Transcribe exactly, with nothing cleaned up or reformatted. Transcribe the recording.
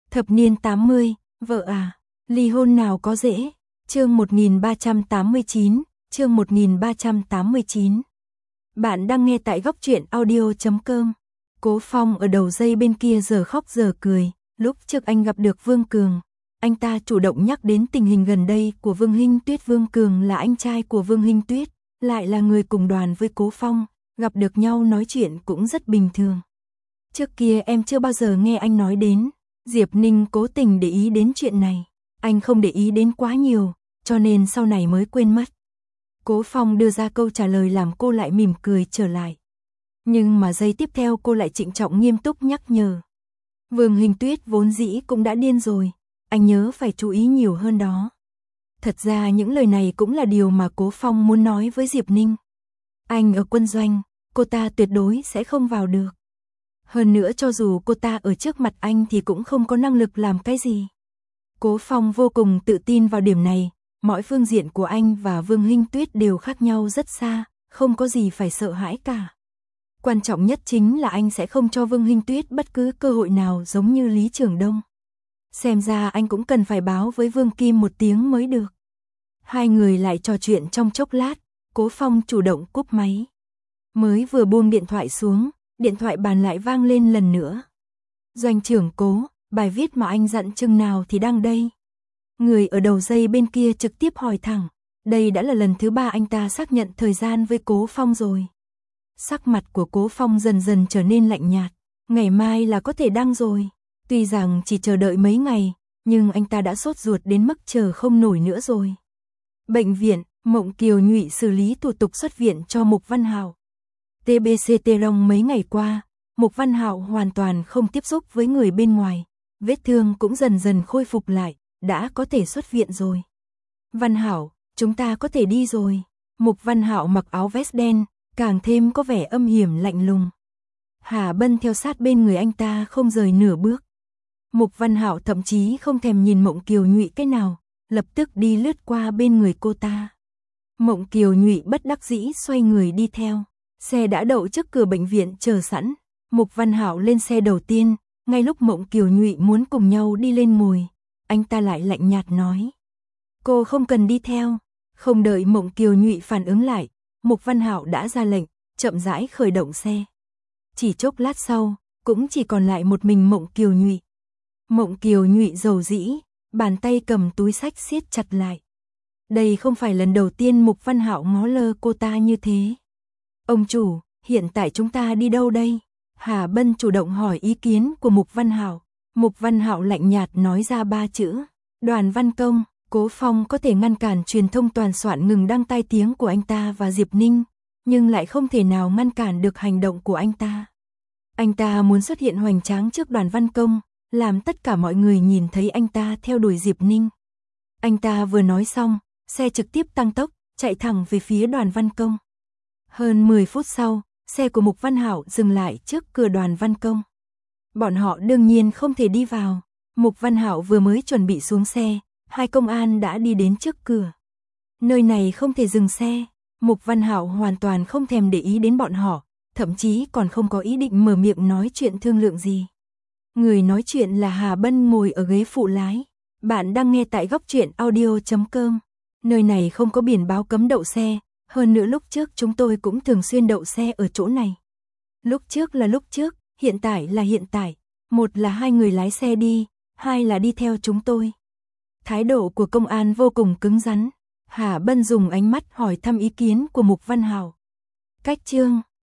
Thập niên tám mươi, vợ à, ly hôn nào có dễ. Chương một nghìn ba trăm tám mươi chín, chương một nghìn ba trăm tám mươi chín. Bạn đang nghe tại góc truyện audio chấm com. Cố Phong ở đầu dây bên kia giờ khóc giờ cười, lúc trước anh gặp được Vương Cường, anh ta chủ động nhắc đến tình hình gần đây của Vương Hinh Tuyết. Vương Cường là anh trai của Vương Hinh Tuyết, lại là người cùng đoàn với Cố Phong, gặp được nhau nói chuyện cũng rất bình thường. Trước kia em chưa bao giờ nghe anh nói đến. Diệp Ninh cố tình để ý đến chuyện này, anh không để ý đến quá nhiều, cho nên sau này mới quên mất. Cố Phong đưa ra câu trả lời làm cô lại mỉm cười trở lại. Nhưng mà giây tiếp theo cô lại trịnh trọng nghiêm túc nhắc nhở. Vương Hinh Tuyết vốn dĩ cũng đã điên rồi, anh nhớ phải chú ý nhiều hơn đó. Thật ra những lời này cũng là điều mà Cố Phong muốn nói với Diệp Ninh. Anh ở quân doanh, cô ta tuyệt đối sẽ không vào được. Hơn nữa cho dù cô ta ở trước mặt anh thì cũng không có năng lực làm cái gì. Cố Phong vô cùng tự tin vào điểm này, mọi phương diện của anh và Vương Hinh Tuyết đều khác nhau rất xa, không có gì phải sợ hãi cả. Quan trọng nhất chính là anh sẽ không cho Vương Hinh Tuyết bất cứ cơ hội nào giống như Lý Trường Đông. Xem ra anh cũng cần phải báo với Vương Kim một tiếng mới được. Hai người lại trò chuyện trong chốc lát, Cố Phong chủ động cúp máy. Mới vừa buông điện thoại xuống, điện thoại bàn lại vang lên lần nữa. Doanh trưởng Cố, bài viết mà anh dặn chừng nào thì đăng đây. Người ở đầu dây bên kia trực tiếp hỏi thẳng, đây đã là lần thứ ba anh ta xác nhận thời gian với Cố Phong rồi. Sắc mặt của Cố Phong dần dần trở nên lạnh nhạt, ngày mai là có thể đăng rồi. Tuy rằng chỉ chờ đợi mấy ngày, nhưng anh ta đã sốt ruột đến mức chờ không nổi nữa rồi. Bệnh viện, Mộng Kiều Nhụy xử lý thủ tục xuất viện cho Mục Văn Hạo. tê bê xê Terong mấy ngày qua, Mục Văn Hạo hoàn toàn không tiếp xúc với người bên ngoài, vết thương cũng dần dần khôi phục lại, đã có thể xuất viện rồi. Văn Hạo, chúng ta có thể đi rồi. Mục Văn Hạo mặc áo vest đen, càng thêm có vẻ âm hiểm lạnh lùng. Hà Bân theo sát bên người anh ta không rời nửa bước. Mục Văn Hạo thậm chí không thèm nhìn Mộng Kiều Nhụy cái nào, lập tức đi lướt qua bên người cô ta. Mộng Kiều Nhụy bất đắc dĩ xoay người đi theo. Xe đã đậu trước cửa bệnh viện chờ sẵn. Mục Văn Hạo lên xe đầu tiên, ngay lúc Mộng Kiều Nhụy muốn cùng nhau đi lên ngồi, anh ta lại lạnh nhạt nói: "Cô không cần đi theo." Không đợi Mộng Kiều Nhụy phản ứng lại, Mục Văn Hạo đã ra lệnh, chậm rãi khởi động xe. Chỉ chốc lát sau, cũng chỉ còn lại một mình Mộng Kiều Nhụy. Mộng Kiều Nhụy dầu dĩ, bàn tay cầm túi xách siết chặt lại. Đây không phải lần đầu tiên Mục Văn Hạo ngó lơ cô ta như thế. "Ông chủ, hiện tại chúng ta đi đâu đây?" Hà Bân chủ động hỏi ý kiến của Mục Văn Hạo. Mục Văn Hạo lạnh nhạt nói ra ba chữ: Đoàn Văn Công. Cố Phong có thể ngăn cản truyền thông toàn soạn ngừng đăng tai tiếng của anh ta và Diệp Ninh, nhưng lại không thể nào ngăn cản được hành động của anh ta. Anh ta muốn xuất hiện hoành tráng trước Đoàn Văn Công, làm tất cả mọi người nhìn thấy anh ta theo đuổi Diệp Ninh. Anh ta vừa nói xong, xe trực tiếp tăng tốc, chạy thẳng về phía Đoàn Văn Công. Hơn mười phút sau, xe của Mục Văn Hạo dừng lại trước cửa Đoàn Văn Công. Bọn họ đương nhiên không thể đi vào. Mục Văn Hạo vừa mới chuẩn bị xuống xe, hai công an đã đi đến trước cửa. Nơi này không thể dừng xe. Mục Văn Hạo hoàn toàn không thèm để ý đến bọn họ, thậm chí còn không có ý định mở miệng nói chuyện thương lượng gì. Người nói chuyện là Hà Bân ngồi ở ghế phụ lái. Bạn đang nghe tại góc truyện audio chấm com. Nơi này không có biển báo cấm đậu xe, hơn nữa lúc trước chúng tôi cũng thường xuyên đậu xe ở chỗ này. Lúc trước là lúc trước, hiện tại là hiện tại. Một là hai người lái xe đi, hai là đi theo chúng tôi. Thái độ của công an vô cùng cứng rắn. Hà Bân dùng ánh mắt hỏi thăm ý kiến của Mục Văn Hạo. Cách chương